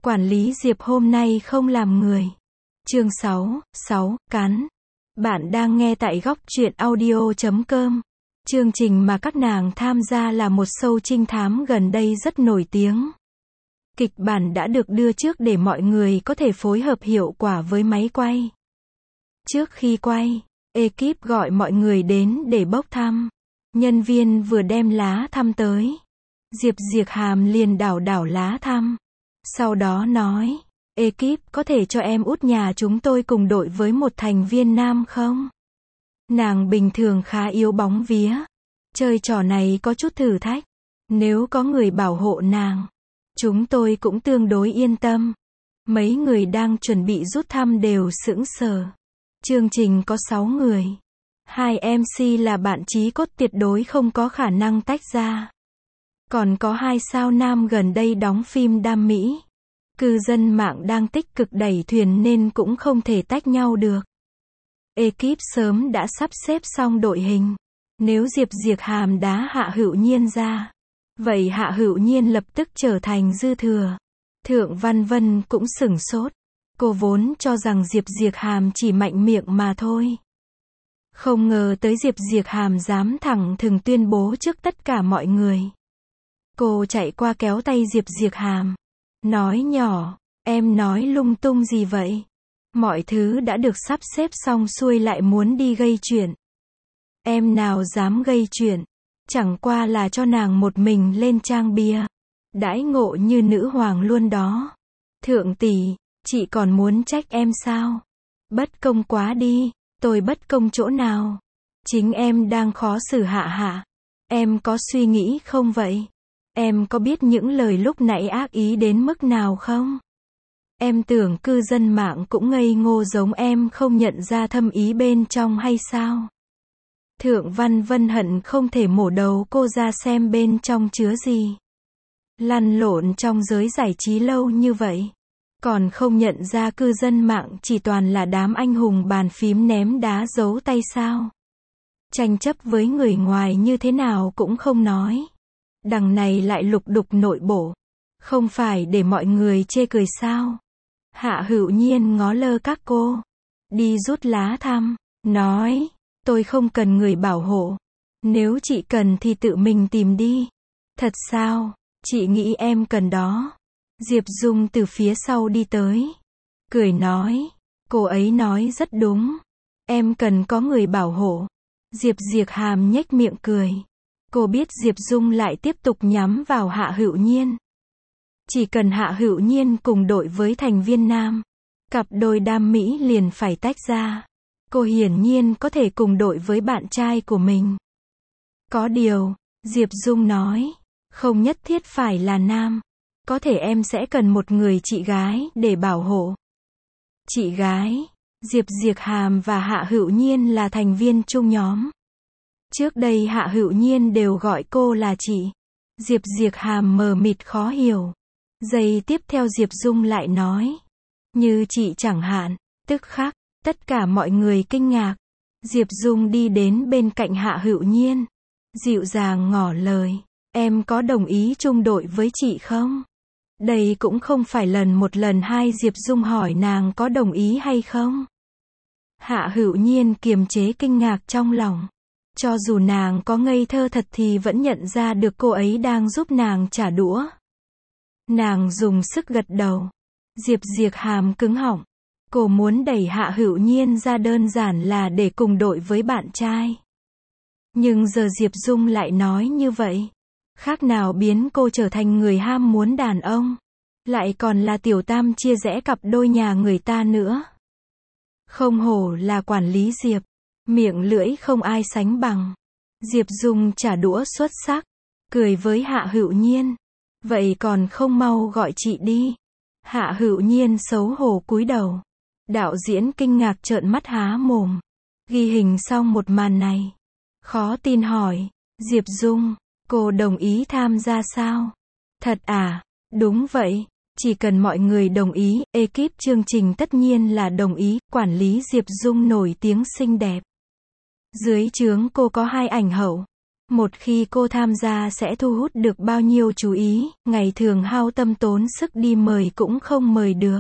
Quản lý Diệp hôm nay không làm người. Chương 6, cắn. Bạn đang nghe tại góc truyện audio.com. Chương trình mà các nàng tham gia là một show trinh thám gần đây rất nổi tiếng. Kịch bản đã được đưa trước để mọi người có thể phối hợp hiệu quả với máy quay. Trước khi quay, ekip gọi mọi người đến để bốc thăm. Nhân viên vừa đem lá thăm tới. Diệp Diệc Hàm liền đảo lá thăm. Sau đó nói, ekip có thể cho em út nhà chúng tôi cùng đội với một thành viên nam không? Nàng bình thường khá yếu bóng vía. Chơi trò này có chút thử thách. Nếu có người bảo hộ nàng, chúng tôi cũng tương đối yên tâm. Mấy người đang chuẩn bị rút thăm đều sững sờ. Chương trình có 6 người. 2 MC là bạn chí cốt tuyệt đối không có khả năng tách ra. Còn có 2 sao nam gần đây đóng phim đam mỹ. Cư dân mạng đang tích cực đẩy thuyền nên cũng không thể tách nhau được. Ekip sớm đã sắp xếp xong đội hình. Nếu Diệp Diệc Hàm đá Hạ Hữu Nhiên ra, vậy Hạ Hữu Nhiên lập tức trở thành dư thừa. Thượng Văn Vân cũng sửng sốt. Cô vốn cho rằng Diệp Diệc Hàm chỉ mạnh miệng mà thôi. Không ngờ tới Diệp Diệc Hàm dám thẳng thừng tuyên bố trước tất cả mọi người. Cô chạy qua kéo tay Diệp Diệc Hàm. Nói nhỏ, em nói lung tung gì vậy? Mọi thứ đã được sắp xếp xong xuôi lại muốn đi gây chuyện. Em nào dám gây chuyện, chẳng qua là cho nàng một mình lên trang bia. Đãi ngộ như nữ hoàng luôn đó. Thượng tỷ, chị còn muốn trách em sao? Bất công quá đi, tôi bất công chỗ nào? Chính em đang khó xử Hạ. Em có suy nghĩ không vậy? Em có biết những lời lúc nãy ác ý đến mức nào không? Em tưởng cư dân mạng cũng ngây ngô giống em không nhận ra thâm ý bên trong hay sao? Thượng Văn Vân hận không thể mổ đầu cô ra xem bên trong chứa gì. Lăn lộn trong giới giải trí lâu như vậy, còn không nhận ra cư dân mạng chỉ toàn là đám anh hùng bàn phím ném đá giấu tay sao? Tranh chấp với người ngoài như thế nào cũng không nói. Đằng này lại lục đục nội bộ. Không phải để mọi người chê cười sao? Hạ Hữu Nhiên ngó lơ các cô. Đi rút lá thăm. Nói, tôi không cần người bảo hộ. Nếu chị cần thì tự mình tìm đi. Thật sao? Chị nghĩ em cần đó. Diệp Dung từ phía sau đi tới. Cười nói. Cô ấy nói rất đúng. Em cần có người bảo hộ. Diệp Diệc Hàm nhếch miệng cười. Cô biết Diệp Dung lại tiếp tục nhắm vào Hạ Hữu Nhiên. Chỉ cần Hạ Hữu Nhiên cùng đội với thành viên nam, cặp đôi đam mỹ liền phải tách ra. Cô hiển nhiên có thể cùng đội với bạn trai của mình. Có điều, Diệp Dung nói, không nhất thiết phải là nam. Có thể em sẽ cần một người chị gái để bảo hộ. Chị gái, Diệp Diệc Hàm và Hạ Hữu Nhiên là thành viên chung nhóm. Trước đây Hạ Hữu Nhiên đều gọi cô là chị. Diệp Diệc Hàm mờ mịt khó hiểu. Giây tiếp theo Diệp Dung lại nói. Như chị chẳng hạn. Tức khắc, tất cả mọi người kinh ngạc. Diệp Dung đi đến bên cạnh Hạ Hữu Nhiên. Dịu dàng ngỏ lời. Em có đồng ý chung đội với chị không? Đây cũng không phải một lần hai Diệp Dung hỏi nàng có đồng ý hay không. Hạ Hữu Nhiên kiềm chế kinh ngạc trong lòng. Cho dù nàng có ngây thơ thật thì vẫn nhận ra được cô ấy đang giúp nàng trả đũa. Nàng dùng sức gật đầu. Diệp Diệc Hàm cứng họng. Cô muốn đẩy Hạ Hữu Nhiên ra đơn giản là để cùng đội với bạn trai. Nhưng giờ Diệp Dung lại nói như vậy. Khác nào biến cô trở thành người ham muốn đàn ông. Lại còn là tiểu tam chia rẽ cặp đôi nhà người ta nữa. Không hổ là quản lý Diệp. Miệng lưỡi không ai sánh bằng. Diệp Dung trả đũa xuất sắc. Cười với Hạ Hữu Nhiên. Vậy còn không mau gọi chị đi. Hạ Hữu Nhiên xấu hổ cúi đầu. Đạo diễn kinh ngạc trợn mắt há mồm. Ghi hình xong một màn này. Khó tin hỏi. Diệp Dung, cô đồng ý tham gia sao? Thật à? Đúng vậy. Chỉ cần mọi người đồng ý, ekip chương trình tất nhiên là đồng ý. Quản lý Diệp Dung nổi tiếng xinh đẹp. Dưới trướng cô có 2 ảnh hậu. Một khi cô tham gia sẽ thu hút được bao nhiêu chú ý, ngày thường hao tâm tốn sức đi mời cũng không mời được.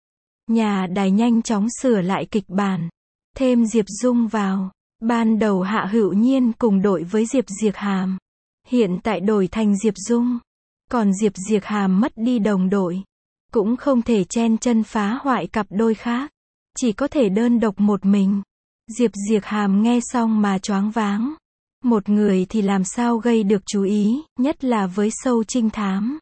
Nhà đài nhanh chóng sửa lại kịch bản, thêm Diệp Dung vào. Ban đầu Hạ Hữu Nhiên cùng đội với Diệp Diệc Hàm. Hiện tại đổi thành Diệp Dung. Còn Diệp Diệc Hàm mất đi đồng đội. Cũng không thể chen chân phá hoại cặp đôi khác. Chỉ có thể đơn độc một mình. Diệp Diệc Hàm nghe xong mà choáng váng. Một người thì làm sao gây được chú ý, nhất là với show trinh thám.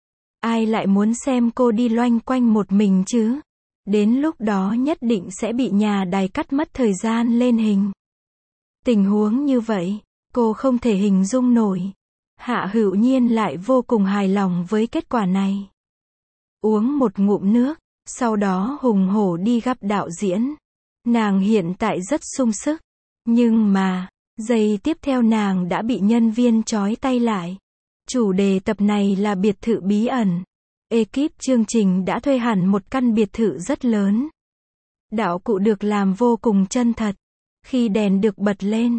Ai lại muốn xem cô đi loanh quanh một mình chứ? Đến lúc đó nhất định sẽ bị nhà đài cắt mất thời gian lên hình. Tình huống như vậy, cô không thể hình dung nổi. Hạ Hữu Nhiên lại vô cùng hài lòng với kết quả này. Uống một ngụm nước, sau đó hùng hổ đi gặp đạo diễn. Nàng hiện tại rất sung sức. Nhưng mà, giây tiếp theo nàng đã bị nhân viên trói tay lại. Chủ đề tập này là biệt thự bí ẩn. Ekip chương trình đã thuê hẳn một căn biệt thự rất lớn. Đạo cụ được làm vô cùng chân thật. Khi đèn được bật lên,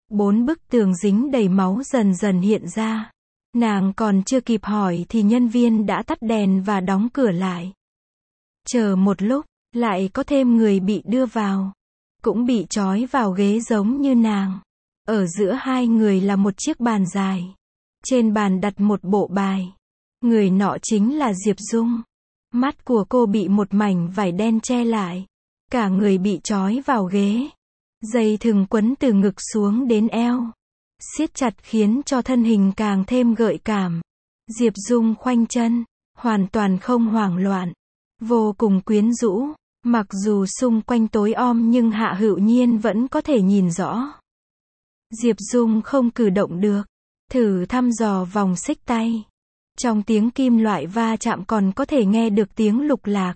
4 bức tường dính đầy máu dần dần hiện ra. Nàng còn chưa kịp hỏi thì nhân viên đã tắt đèn và đóng cửa lại. Chờ một lúc, lại có thêm người bị đưa vào. Cũng bị trói vào ghế giống như nàng. Ở giữa hai người là một chiếc bàn dài. Trên bàn đặt một bộ bài. Người nọ chính là Diệp Dung. Mắt của cô bị một mảnh vải đen che lại. Cả người bị trói vào ghế. Dây thừng quấn từ ngực xuống đến eo. Siết chặt khiến cho thân hình càng thêm gợi cảm. Diệp Dung khoanh chân. Hoàn toàn không hoảng loạn. Vô cùng quyến rũ. Mặc dù xung quanh tối om nhưng Hạ Hữu Nhiên vẫn có thể nhìn rõ. Diệp Dung không cử động được. Thử thăm dò vòng xích tay. Trong tiếng kim loại va chạm còn có thể nghe được tiếng lục lạc.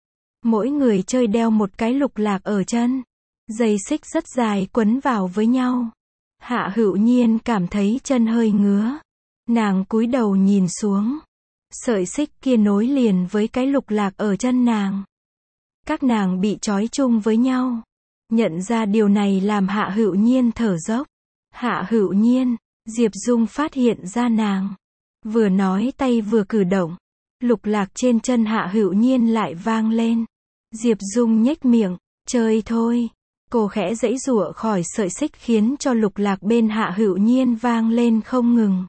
Mỗi người chơi đeo một cái lục lạc ở chân. Dây xích rất dài quấn vào với nhau. Hạ Hữu Nhiên cảm thấy chân hơi ngứa. Nàng cúi đầu nhìn xuống. Sợi xích kia nối liền với cái lục lạc ở chân nàng. Các nàng bị trói chung với nhau. Nhận ra điều này làm Hạ Hữu Nhiên thở dốc. Hạ Hữu Nhiên, Diệp Dung phát hiện ra nàng. Vừa nói tay vừa cử động. Lục lạc trên chân Hạ Hữu Nhiên lại vang lên. Diệp Dung nhếch miệng, chơi thôi. Cô khẽ giãy giụa khỏi sợi xích khiến cho lục lạc bên Hạ Hữu Nhiên vang lên không ngừng.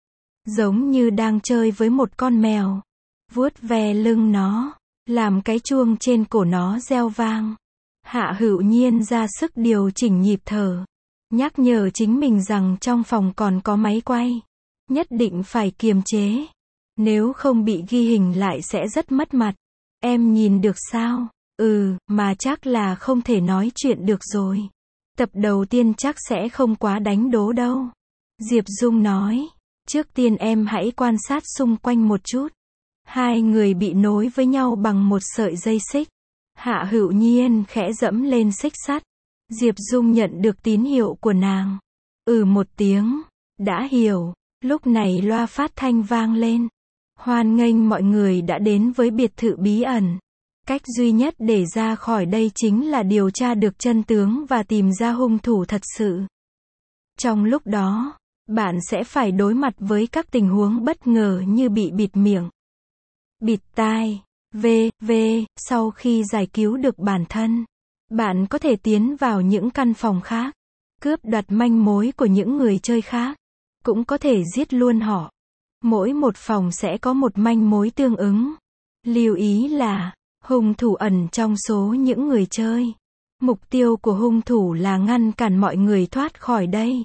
Giống như đang chơi với một con mèo. Vuốt ve lưng nó. Làm cái chuông trên cổ nó reo vang. Hạ Hữu Nhiên ra sức điều chỉnh nhịp thở. Nhắc nhở chính mình rằng trong phòng còn có máy quay. Nhất định phải kiềm chế. Nếu không bị ghi hình lại sẽ rất mất mặt. Em nhìn được sao? Mà chắc là không thể nói chuyện được rồi. Tập đầu tiên chắc sẽ không quá đánh đố đâu. Diệp Dung nói. Trước tiên em hãy quan sát xung quanh một chút. Hai người bị nối với nhau bằng một sợi dây xích. Hạ Hữu Nhiên khẽ dẫm lên xích sắt. Diệp Dung nhận được tín hiệu của nàng. Một tiếng. Đã hiểu. Lúc này loa phát thanh vang lên. Hoan nghênh mọi người đã đến với biệt thự bí ẩn. Cách duy nhất để ra khỏi đây chính là điều tra được chân tướng và tìm ra hung thủ thật sự. Trong lúc đó, bạn sẽ phải đối mặt với các tình huống bất ngờ như bị bịt miệng, bịt tai, v.v. Sau khi giải cứu được bản thân, bạn có thể tiến vào những căn phòng khác, cướp đoạt manh mối của những người chơi khác, cũng có thể giết luôn họ. Mỗi một phòng sẽ có một manh mối tương ứng. Lưu ý là, hung thủ ẩn trong số những người chơi. Mục tiêu của hung thủ là ngăn cản mọi người thoát khỏi đây.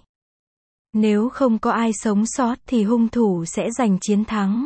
Nếu không có ai sống sót thì hung thủ sẽ giành chiến thắng.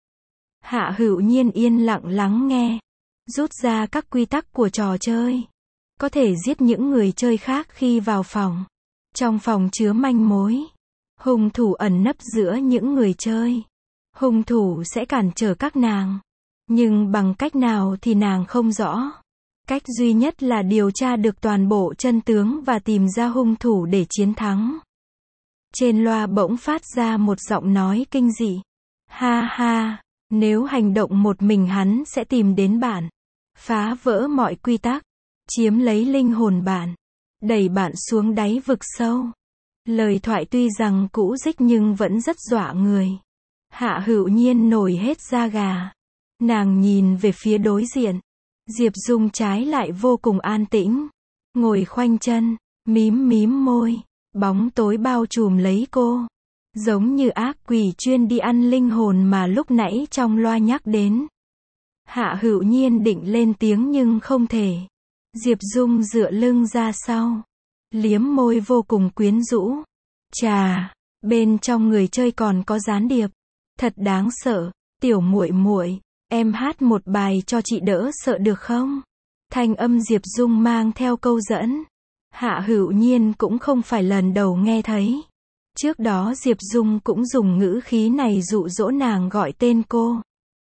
Hạ Hữu Nhiên yên lặng lắng nghe. Rút ra các quy tắc của trò chơi. Có thể giết những người chơi khác khi vào phòng. Trong phòng chứa manh mối. Hung thủ ẩn nấp giữa những người chơi. Hung thủ sẽ cản trở các nàng. Nhưng bằng cách nào thì nàng không rõ. Cách duy nhất là điều tra được toàn bộ chân tướng và tìm ra hung thủ để chiến thắng. Trên loa bỗng phát ra một giọng nói kinh dị. Ha ha, nếu hành động một mình hắn sẽ tìm đến bạn. Phá vỡ mọi quy tắc. Chiếm lấy linh hồn bạn. Đẩy bạn xuống đáy vực sâu. Lời thoại tuy rằng cũ rích nhưng vẫn rất dọa người. Hạ Hữu Nhiên nổi hết da gà. Nàng nhìn về phía đối diện. Diệp Dung trái lại vô cùng an tĩnh. Ngồi khoanh chân, mím mím môi. Bóng tối bao trùm lấy cô. Giống như ác quỷ chuyên đi ăn linh hồn mà lúc nãy trong loa nhắc đến. Hạ Hữu Nhiên định lên tiếng nhưng không thể. Diệp Dung dựa lưng ra sau. Liếm môi vô cùng quyến rũ. Chà, bên trong người chơi còn có gián điệp. Thật đáng sợ. Tiểu muội muội, em hát một bài cho chị đỡ sợ được không? Thanh âm Diệp Dung mang theo câu dẫn. Hạ Hữu Nhiên cũng không phải lần đầu nghe thấy. Trước đó Diệp Dung cũng dùng ngữ khí này dụ dỗ nàng gọi tên cô.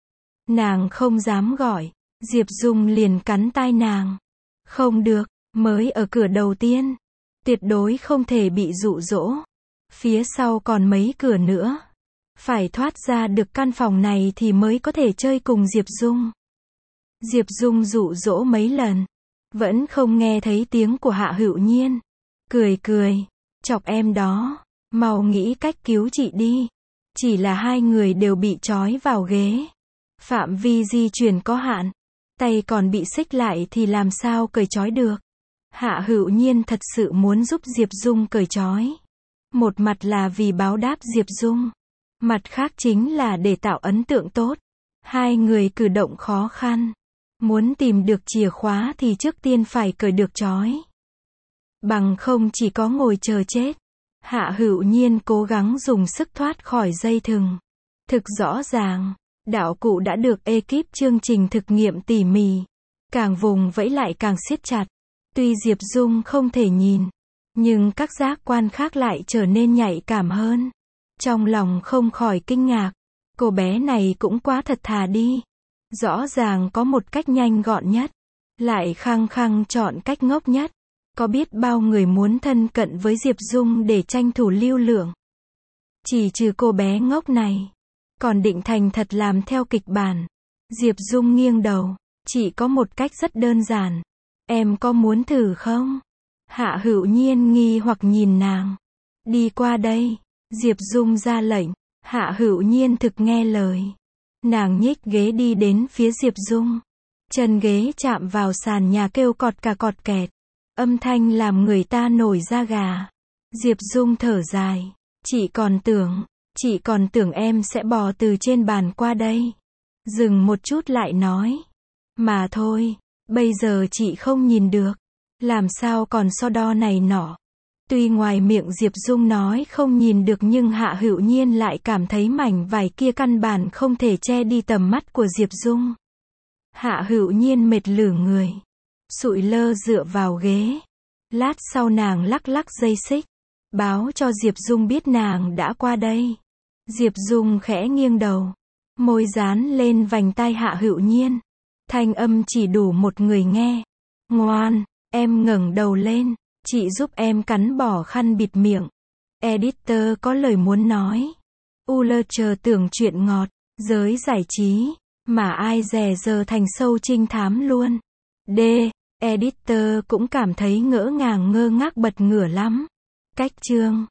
Nàng không dám gọi. Diệp Dung liền cắn tai nàng. Không được, mới ở cửa đầu tiên. Tuyệt đối không thể bị dụ dỗ. Phía sau còn mấy cửa nữa. Phải thoát ra được căn phòng này thì mới có thể chơi cùng Diệp Dung. Diệp Dung dụ dỗ mấy lần. Vẫn không nghe thấy tiếng của Hạ Hữu Nhiên. Cười cười. Chọc em đó. Mau nghĩ cách cứu chị đi. Chỉ là hai người đều bị trói vào ghế. Phạm vi di chuyển có hạn. Tay còn bị xích lại thì làm sao cởi trói được. Hạ Hữu Nhiên thật sự muốn giúp Diệp Dung cởi trói. Một mặt là vì báo đáp Diệp Dung. Mặt khác chính là để tạo ấn tượng tốt. Hai người cử động khó khăn. Muốn tìm được chìa khóa thì trước tiên phải cởi được trói. Bằng không chỉ có ngồi chờ chết. Hạ Hữu Nhiên cố gắng dùng sức thoát khỏi dây thừng. Thực rõ ràng, đạo cụ đã được ekip chương trình thực nghiệm tỉ mỉ. Càng vùng vẫy lại càng siết chặt. Tuy Diệp Dung không thể nhìn, nhưng các giác quan khác lại trở nên nhạy cảm hơn. Trong lòng không khỏi kinh ngạc. Cô bé này cũng quá thật thà đi. Rõ ràng có một cách nhanh gọn nhất. Lại khăng khăng chọn cách ngốc nhất. Có biết bao người muốn thân cận với Diệp Dung để tranh thủ lưu lượng. Chỉ trừ cô bé ngốc này. Còn định thành thật làm theo kịch bản. Diệp Dung nghiêng đầu. Chỉ có một cách rất đơn giản. Em có muốn thử không? Hạ Hữu Nhiên nghi hoặc nhìn nàng. Đi qua đây. Diệp Dung ra lệnh. Hạ Hữu Nhiên thực nghe lời. Nàng nhích ghế đi đến phía Diệp Dung. Chân ghế chạm vào sàn nhà kêu cọt cà cọt kẹt. Âm thanh làm người ta nổi da gà. Diệp Dung thở dài. Chị còn tưởng em sẽ bò từ trên bàn qua đây. Dừng một chút lại nói. Mà thôi, bây giờ chị không nhìn được. Làm sao còn so đo này nọ. Tuy ngoài miệng Diệp Dung nói không nhìn được nhưng Hạ Hữu Nhiên lại cảm thấy mảnh vải kia căn bản không thể che đi tầm mắt của Diệp Dung. Hạ Hữu Nhiên mệt lử người. Sụi lơ dựa vào ghế. Lát sau nàng lắc lắc dây xích. Báo cho Diệp Dung biết nàng đã qua đây. Diệp Dung khẽ nghiêng đầu. Môi dán lên vành tai Hạ Hữu Nhiên. Thanh âm chỉ đủ một người nghe. Ngoan, em ngẩng đầu lên. Chị giúp em cắn bỏ khăn bịt miệng. Editor có lời muốn nói. Ultra tưởng chuyện ngọt, giới giải trí. Mà ai dè giờ thành sâu trinh thám luôn. D. Editor cũng cảm thấy ngỡ ngàng ngơ ngác bật ngửa lắm. Cách chương